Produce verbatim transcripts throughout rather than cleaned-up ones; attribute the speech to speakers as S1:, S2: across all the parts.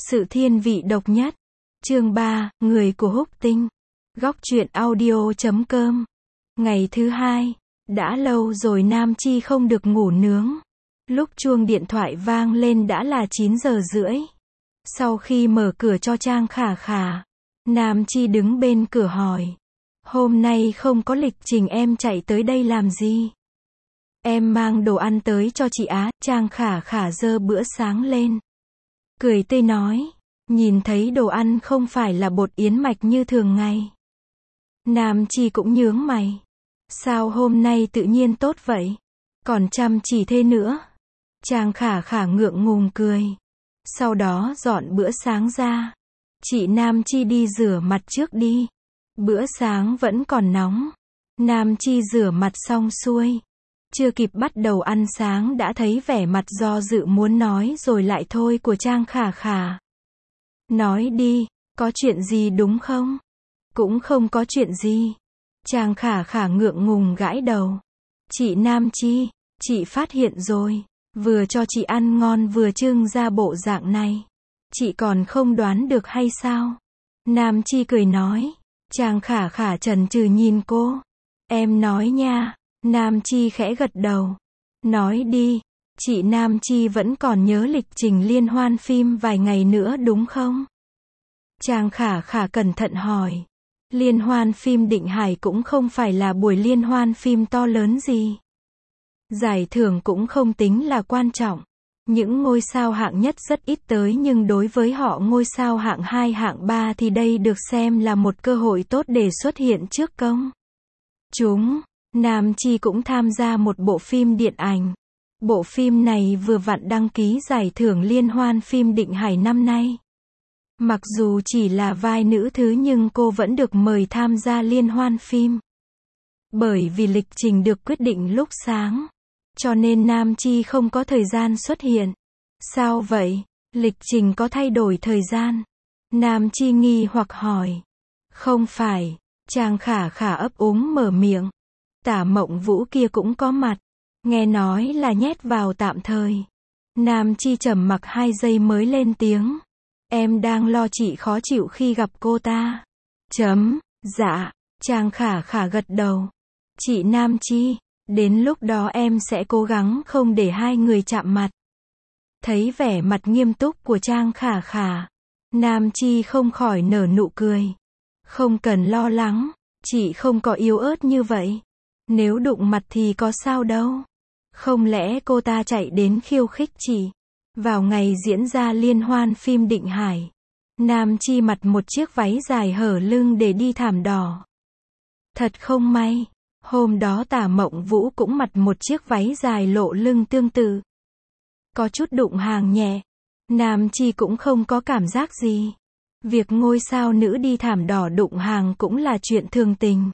S1: Sự thiên vị độc nhất. Chương ba, Người của Húc Tinh. Góc truyện audio chấm com. Ngày thứ hai. Đã lâu rồi Nam Chi không được ngủ nướng. Lúc chuông điện thoại vang lên đã là chín giờ rưỡi. Sau khi mở cửa cho Trang Khả Khả, Nam Chi đứng bên cửa hỏi. Hôm nay không có lịch trình, em chạy tới đây làm gì? Em mang đồ ăn tới cho chị Á. Trang Khả Khả giơ bữa sáng lên, cười tươi nói. Nhìn thấy đồ ăn không phải là bột yến mạch như thường ngày. Nam Chi cũng nhướng mày. Sao hôm nay tự nhiên tốt vậy? Còn chăm chỉ thế nữa. Trang Khả Khả ngượng ngùng cười. Sau đó dọn bữa sáng ra. Chị Nam Chi đi rửa mặt trước đi. Bữa sáng vẫn còn nóng. Nam Chi rửa mặt xong xuôi, chưa kịp bắt đầu ăn sáng đã thấy vẻ mặt do dự muốn nói rồi lại thôi của Trang Khả Khả. Nói đi, có chuyện gì đúng không? Cũng không có chuyện gì. Trang Khả Khả ngượng ngùng gãi đầu. Chị Nam Chi, chị phát hiện rồi. Vừa cho chị ăn ngon vừa trưng ra bộ dạng này. Chị còn không đoán được hay sao? Nam Chi cười nói. Trang Khả Khả chần chừ nhìn cô. Em nói nha. Nam Chi khẽ gật đầu. Nói đi. Chị Nam Chi vẫn còn nhớ lịch trình liên hoan phim vài ngày nữa đúng không? Trang Khả Khả cẩn thận hỏi. Liên hoan phim Định Hải cũng không phải là buổi liên hoan phim to lớn gì. Giải thưởng cũng không tính là quan trọng. Những ngôi sao hạng nhất rất ít tới, nhưng đối với họ ngôi sao hạng hai hạng ba thì đây được xem là một cơ hội tốt để xuất hiện trước công chúng. Nam Chi cũng tham gia một bộ phim điện ảnh. Bộ phim này vừa vặn đăng ký giải thưởng liên hoan phim Định Hải năm nay. Mặc dù chỉ là vai nữ thứ nhưng cô vẫn được mời tham gia liên hoan phim. Bởi vì lịch trình được quyết định lúc sáng, cho nên Nam Chi không có thời gian xuất hiện. Sao vậy? Lịch trình có thay đổi thời gian? Nam Chi nghi hoặc hỏi. Không phải. Trang Khả Khả ấp úng mở miệng. Tả Mộng Vũ kia cũng có mặt. Nghe nói là nhét vào tạm thời. Nam Chi trầm mặc hai giây mới lên tiếng. Em đang lo chị khó chịu khi gặp cô ta. Chấm. Dạ. Trang Khả Khả gật đầu. Chị Nam Chi, đến lúc đó em sẽ cố gắng không để hai người chạm mặt. Thấy vẻ mặt nghiêm túc của Trang Khả Khả, Nam Chi không khỏi nở nụ cười. Không cần lo lắng, chị không có yếu ớt như vậy. Nếu đụng mặt thì có sao đâu. Không lẽ cô ta chạy đến khiêu khích chị? Vào ngày diễn ra liên hoan phim Định Hải, Nam Chi mặc một chiếc váy dài hở lưng để đi thảm đỏ. Thật không may, hôm đó Tả Mộng Vũ cũng mặc một chiếc váy dài lộ lưng tương tự. Có chút đụng hàng nhẹ. Nam Chi cũng không có cảm giác gì. Việc ngôi sao nữ đi thảm đỏ đụng hàng cũng là chuyện thường tình.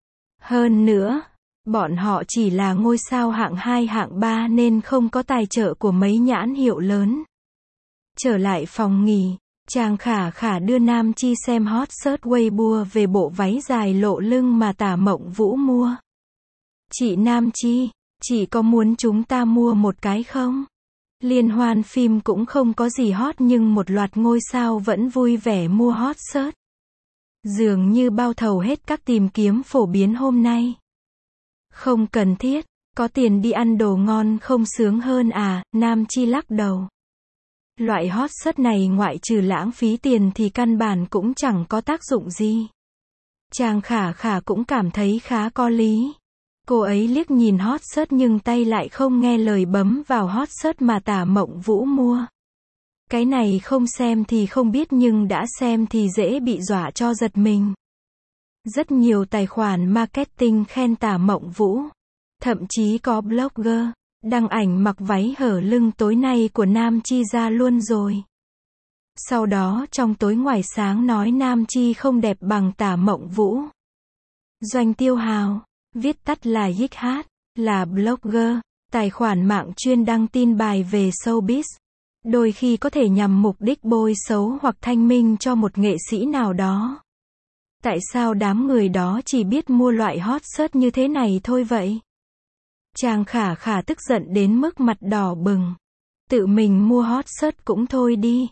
S1: Hơn nữa, bọn họ chỉ là ngôi sao hạng hai hạng ba nên không có tài trợ của mấy nhãn hiệu lớn. Trở lại phòng nghỉ, Trang Khả Khả đưa Nam Chi xem hot search Weibo về bộ váy dài lộ lưng mà Tả Mộng Vũ mua. Chị Nam Chi, chị có muốn chúng ta mua một cái không? Liên hoan phim cũng không có gì hot nhưng một loạt ngôi sao vẫn vui vẻ mua hot search. Dường như bao thầu hết các tìm kiếm phổ biến hôm nay. Không cần thiết, có tiền đi ăn đồ ngon không sướng hơn à? Nam Chi lắc đầu. Loại hot search này ngoại trừ lãng phí tiền thì căn bản cũng chẳng có tác dụng gì. Trang Khả Khả cũng cảm thấy khá có lý. Cô ấy liếc nhìn hot search nhưng tay lại không nghe lời bấm vào hot search mà Tả Mộng Vũ mua. Cái này không xem thì không biết nhưng đã xem thì dễ bị dọa cho giật mình. Rất nhiều tài khoản marketing khen Tả Mộng Vũ. Thậm chí có blogger đăng ảnh mặc váy hở lưng tối nay của Nam Chi ra luôn rồi. Sau đó trong tối ngoài sáng nói Nam Chi không đẹp bằng Tả Mộng Vũ. Doanh Tiêu Hào, viết tắt là i ích hát, là blogger, tài khoản mạng chuyên đăng tin bài về showbiz. Đôi khi có thể nhằm mục đích bôi xấu hoặc thanh minh cho một nghệ sĩ nào đó. Tại sao đám người đó chỉ biết mua loại hot search như thế này thôi vậy? Trang Khả Khả tức giận đến mức mặt đỏ bừng. Tự mình mua hot search cũng thôi đi.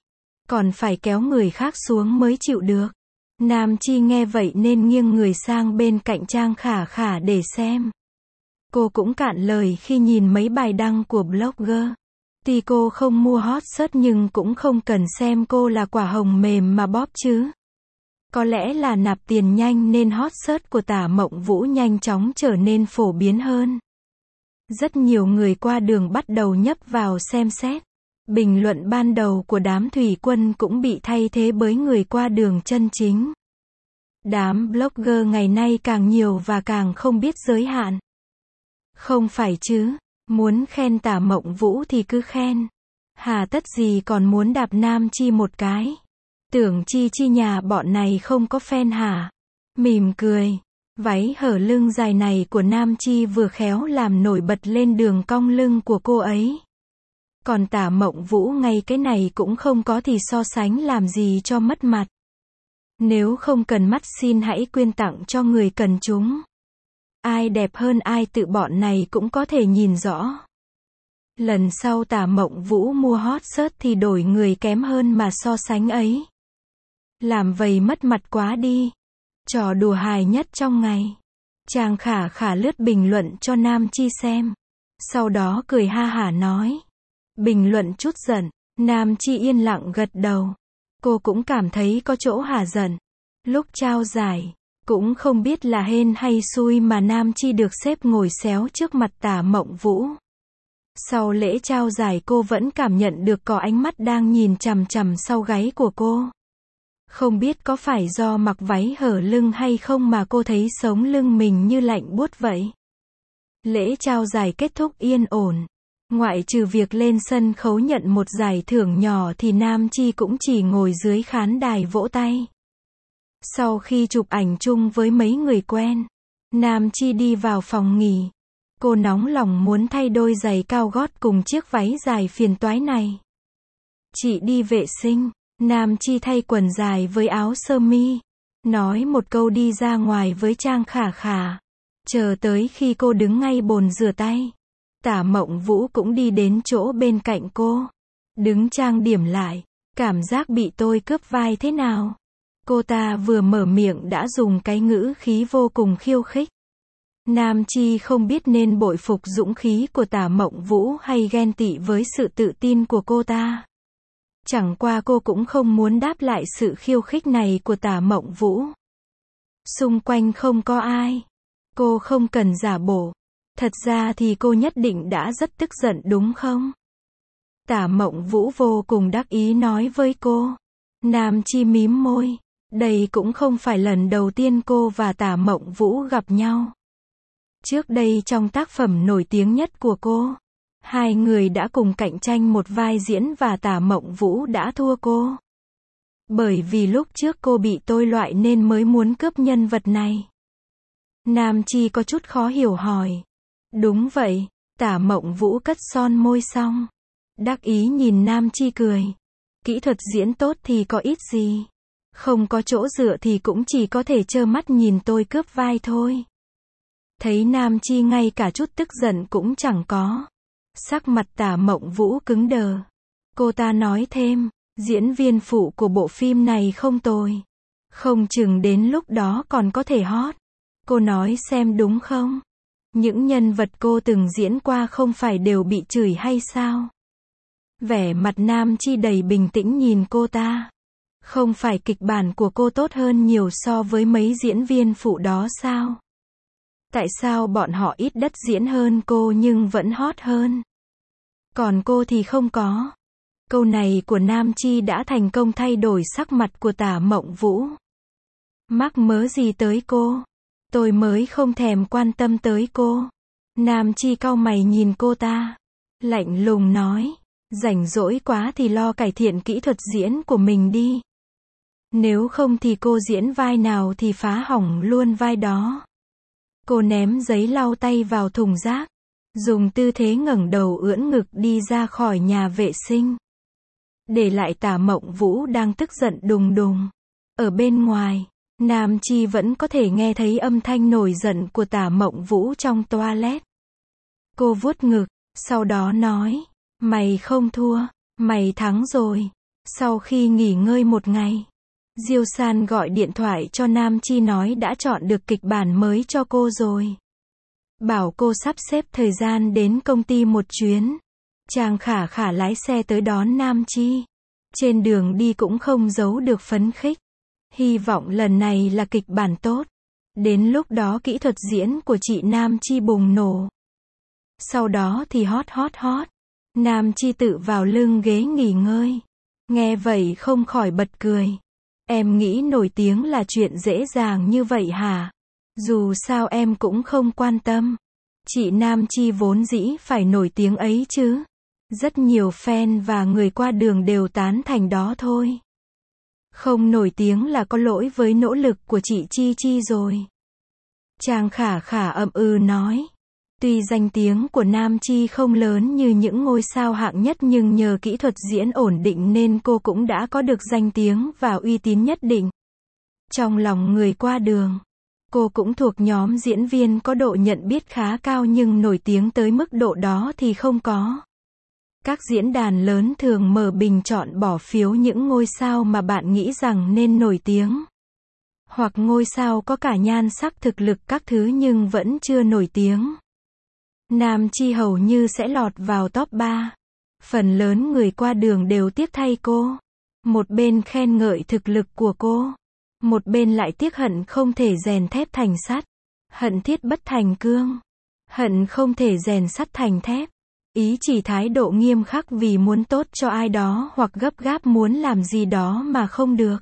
S1: còn phải kéo người khác xuống mới chịu được. Nam Chi nghe vậy nên nghiêng người sang bên cạnh Trang Khả Khả để xem. Cô cũng cạn lời khi nhìn mấy bài đăng của blogger. Tuy cô không mua hot search nhưng cũng không cần xem cô là quả hồng mềm mà bóp chứ. Có lẽ là nạp tiền nhanh nên hot search của Tả Mộng Vũ nhanh chóng trở nên phổ biến hơn. Rất nhiều người qua đường bắt đầu nhấp vào xem xét. Bình luận ban đầu của đám thủy quân cũng bị thay thế bởi người qua đường chân chính. Đám blogger ngày nay càng nhiều và càng không biết giới hạn. Không phải chứ, muốn khen Tả Mộng Vũ thì cứ khen. Hà tất gì còn muốn đạp Nam Chi một cái. Tưởng chi chi nhà bọn này không có fan hả? Mỉm cười. Váy hở lưng dài này của Nam Chi vừa khéo làm nổi bật lên đường cong lưng của cô ấy. Còn Tả Mộng Vũ ngay cái này cũng không có thì so sánh làm gì cho mất mặt. Nếu không cần mắt xin hãy quyên tặng cho người cần chúng. Ai đẹp hơn ai tự bọn này cũng có thể nhìn rõ. Lần sau Tả Mộng Vũ mua hot search thì đổi người kém hơn mà so sánh ấy. Làm vầy mất mặt quá đi. Trò đùa hài nhất trong ngày. Trang Khả Khả lướt bình luận cho Nam Chi xem. Sau đó cười ha hả nói. Bình luận chút giận. Nam Chi yên lặng gật đầu. Cô cũng cảm thấy có chỗ hả giận. Lúc trao giải, cũng không biết là hên hay xui mà Nam Chi được xếp ngồi xéo trước mặt Tả Mộng Vũ. Sau lễ trao giải cô vẫn cảm nhận được có ánh mắt đang nhìn chằm chằm sau gáy của cô. Không biết có phải do mặc váy hở lưng hay không mà cô thấy sống lưng mình như lạnh buốt vậy. Lễ trao giải kết thúc yên ổn. Ngoại trừ việc lên sân khấu nhận một giải thưởng nhỏ thì Nam Chi cũng chỉ ngồi dưới khán đài vỗ tay. Sau khi chụp ảnh chung với mấy người quen, Nam Chi đi vào phòng nghỉ. Cô nóng lòng muốn thay đôi giày cao gót cùng chiếc váy dài phiền toái này. Chị đi vệ sinh. Nam Chi thay quần dài với áo sơ mi. Nói một câu đi ra ngoài với Trang Khả Khả. Chờ tới khi cô đứng ngay bồn rửa tay. Tả Mộng Vũ cũng đi đến chỗ bên cạnh cô. Đứng trang điểm lại. Cảm giác bị tôi cướp vai thế nào? Cô ta vừa mở miệng đã dùng cái ngữ khí vô cùng khiêu khích. Nam Chi không biết nên bội phục dũng khí của Tả Mộng Vũ hay ghen tị với sự tự tin của cô ta. Chẳng qua cô cũng không muốn đáp lại sự khiêu khích này của Tả Mộng Vũ. Xung quanh không có ai. Cô không cần giả bộ. Thật ra thì cô nhất định đã rất tức giận đúng không? Tả Mộng Vũ vô cùng đắc ý nói với cô. Nam Chi mím môi. Đây cũng không phải lần đầu tiên cô và Tả Mộng Vũ gặp nhau. Trước đây trong tác phẩm nổi tiếng nhất của cô, hai người đã cùng cạnh tranh một vai diễn và Tả Mộng Vũ đã thua cô. Bởi vì lúc trước cô bị tôi loại nên mới muốn cướp nhân vật này. Nam Chi có chút khó hiểu hỏi. Đúng vậy, Tả Mộng Vũ cất son môi xong. Đắc ý nhìn Nam Chi cười. Kỹ thuật diễn tốt thì có ít gì. Không có chỗ dựa thì cũng chỉ có thể trơ mắt nhìn tôi cướp vai thôi. Thấy Nam Chi ngay cả chút tức giận cũng chẳng có. Sắc mặt Tả Mộng Vũ cứng đờ. Cô ta nói thêm, diễn viên phụ của bộ phim này không tồi. Không chừng đến lúc đó còn có thể hot. Cô nói xem đúng không? Những nhân vật cô từng diễn qua không phải đều bị chửi hay sao? Vẻ mặt Nam Chi đầy bình tĩnh nhìn cô ta. Không phải kịch bản của cô tốt hơn nhiều so với mấy diễn viên phụ đó sao? Tại sao bọn họ ít đất diễn hơn cô nhưng vẫn hot hơn? Còn cô thì không có. Câu này của Nam Chi đã thành công thay đổi sắc mặt của Tả Mộng Vũ. Mắc mớ gì tới cô? Tôi mới không thèm quan tâm tới cô. Nam Chi cau mày nhìn cô ta. Lạnh lùng nói. Rảnh rỗi quá thì lo cải thiện kỹ thuật diễn của mình đi. Nếu không thì cô diễn vai nào thì phá hỏng luôn vai đó. Cô ném giấy lau tay vào thùng rác. Dùng tư thế ngẩng đầu ưỡn ngực đi ra khỏi nhà vệ sinh. Để lại Tả Mộng Vũ đang tức giận đùng đùng. Ở bên ngoài, Nam Chi vẫn có thể nghe thấy âm thanh nổi giận của Tả Mộng Vũ trong toilet. Cô vuốt ngực, sau đó nói, mày không thua, mày thắng rồi. Sau khi nghỉ ngơi một ngày, Diêu San gọi điện thoại cho Nam Chi nói đã chọn được kịch bản mới cho cô rồi. Bảo cô sắp xếp thời gian đến công ty một chuyến. Trang Khả Khả lái xe tới đón Nam Chi. Trên đường đi cũng không giấu được phấn khích. Hy vọng lần này là kịch bản tốt. Đến lúc đó kỹ thuật diễn của chị Nam Chi bùng nổ. Sau đó thì hot hot hot. Nam Chi tự vào lưng ghế nghỉ ngơi. Nghe vậy không khỏi bật cười. Em nghĩ nổi tiếng là chuyện dễ dàng như vậy hả? Dù sao em cũng không quan tâm. Chị Nam Chi vốn dĩ phải nổi tiếng ấy chứ. Rất nhiều fan và người qua đường đều tán thành đó thôi. Không nổi tiếng là có lỗi với nỗ lực của chị Chi Chi rồi. Trang Khả Khả ậm ừ nói. Tuy danh tiếng của Nam Chi không lớn như những ngôi sao hạng nhất nhưng nhờ kỹ thuật diễn ổn định nên cô cũng đã có được danh tiếng và uy tín nhất định. Trong lòng người qua đường, cô cũng thuộc nhóm diễn viên có độ nhận biết khá cao nhưng nổi tiếng tới mức độ đó thì không có. Các diễn đàn lớn thường mở bình chọn bỏ phiếu những ngôi sao mà bạn nghĩ rằng nên nổi tiếng. Hoặc ngôi sao có cả nhan sắc thực lực các thứ nhưng vẫn chưa nổi tiếng. Nam Chi hầu như sẽ lọt vào top ba. Phần lớn người qua đường đều tiếc thay cô. Một bên khen ngợi thực lực của cô. Một bên lại tiếc hận không thể rèn thép thành sắt. Hận thiết bất thành cương. Hận không thể rèn sắt thành thép. Ý chỉ thái độ nghiêm khắc vì muốn tốt cho ai đó hoặc gấp gáp muốn làm gì đó mà không được.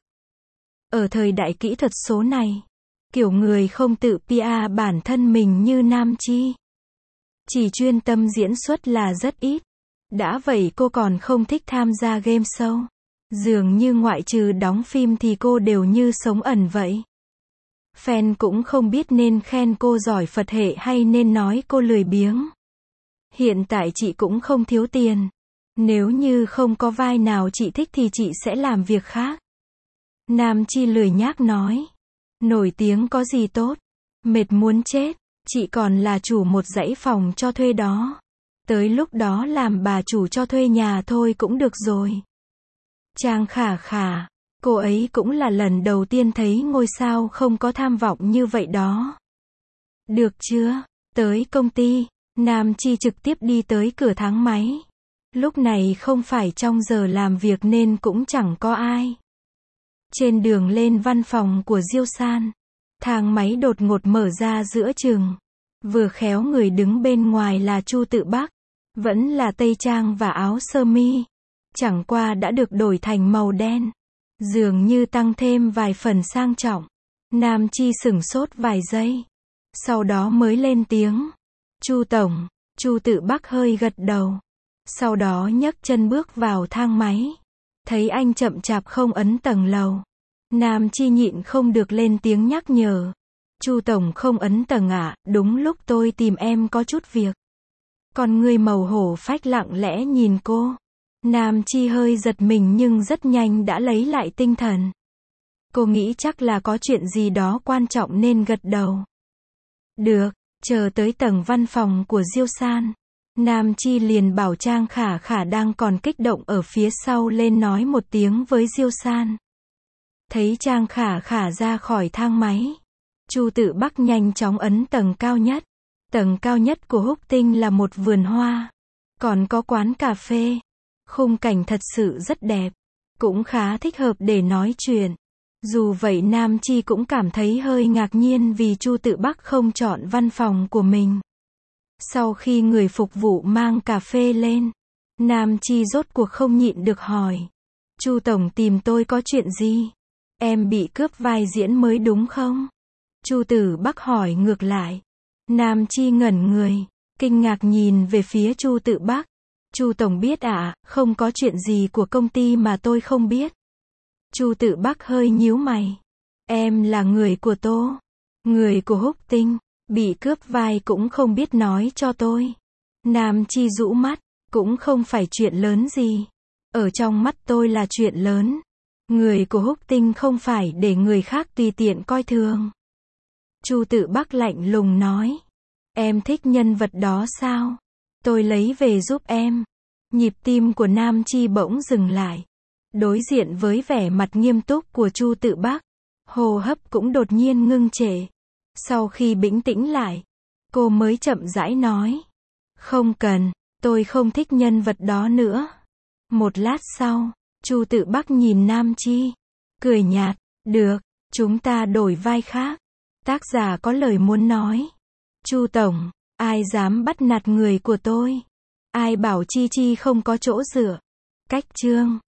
S1: Ở thời đại kỹ thuật số này, kiểu người không tự pê e bản thân mình như Nam Chi. Chỉ chuyên tâm diễn xuất là rất ít. Đã vậy cô còn không thích tham gia game show. Dường như ngoại trừ đóng phim thì cô đều như sống ẩn vậy. Fan cũng không biết nên khen cô giỏi Phật hệ hay nên nói cô lười biếng. Hiện tại chị cũng không thiếu tiền. Nếu như không có vai nào chị thích thì chị sẽ làm việc khác. Nam Chi lười nhác nói. Nổi tiếng có gì tốt. Mệt muốn chết. Chị còn là chủ một dãy phòng cho thuê đó. Tới lúc đó làm bà chủ cho thuê nhà thôi cũng được rồi. Trang Khả Khả, cô ấy cũng là lần đầu tiên thấy ngôi sao không có tham vọng như vậy đó. Được chưa? Tới công ty, Nam Chi trực tiếp đi tới cửa thang máy. Lúc này không phải trong giờ làm việc nên cũng chẳng có ai. Trên đường lên văn phòng của Diêu San, thang máy đột ngột mở ra giữa chừng. Vừa khéo người đứng bên ngoài là Chu Tự Bắc. Vẫn là tây trang và áo sơ mi. Chẳng qua đã được đổi thành màu đen. Dường như tăng thêm vài phần sang trọng. Nam Chi sửng sốt vài giây. Sau đó mới lên tiếng. Chu Tổng. Chu Tự Bắc hơi gật đầu. Sau đó nhấc chân bước vào thang máy. Thấy anh chậm chạp không ấn tầng lầu. Nam Chi nhịn không được lên tiếng nhắc nhở. Chu Tổng không ấn tầng ạ, à, đúng lúc tôi tìm em có chút việc. Còn người màu hổ phách lặng lẽ nhìn cô. Nam Chi hơi giật mình nhưng rất nhanh đã lấy lại tinh thần. Cô nghĩ chắc là có chuyện gì đó quan trọng nên gật đầu. Được, chờ tới tầng văn phòng của Diêu San. Nam Chi liền bảo Trang Khả Khả đang còn kích động ở phía sau lên nói một tiếng với Diêu San. Thấy Trang Khả Khả ra khỏi thang máy. Chu Tự Bắc nhanh chóng ấn tầng cao nhất. Tầng cao nhất của Húc Tinh là một vườn hoa. Còn có quán cà phê. Khung cảnh thật sự rất đẹp. Cũng khá thích hợp để nói chuyện. Dù vậy Nam Chi cũng cảm thấy hơi ngạc nhiên vì Chu Tự Bắc không chọn văn phòng của mình. Sau khi người phục vụ mang cà phê lên, Nam Chi rốt cuộc không nhịn được hỏi. Chu Tổng tìm tôi có chuyện gì? Em bị cướp vai diễn mới đúng không? Chu Tự Bắc hỏi ngược lại. Nam Chi ngẩn người, kinh ngạc nhìn về phía Chu Tự Bắc. Chu Tổng biết ạ, à, không có chuyện gì của công ty mà tôi không biết. Chu Tự Bắc hơi nhíu mày. Em là người của Tô, người của Húc Tinh, bị cướp vai cũng không biết nói cho tôi. Nam Chi rũ mắt, cũng không phải chuyện lớn gì. Ở trong mắt tôi là chuyện lớn. Người của Húc Tinh không phải để người khác tùy tiện coi thường. Chu Tự Bắc lạnh lùng nói. Em thích nhân vật đó sao? Tôi lấy về giúp em. Nhịp tim của Nam Chi bỗng dừng lại. Đối diện với vẻ mặt nghiêm túc của Chu Tự Bắc, hô hấp cũng đột nhiên ngưng trệ. Sau khi bình tĩnh lại, cô mới chậm rãi nói. Không cần, tôi không thích nhân vật đó nữa. Một lát sau, Chu Tự Bắc nhìn Nam Chi, cười nhạt, được, chúng ta đổi vai khác. Tác giả có lời muốn nói. Chu Tổng, ai dám bắt nạt người của tôi? Ai bảo Chi Chi không có chỗ dựa? Cách chương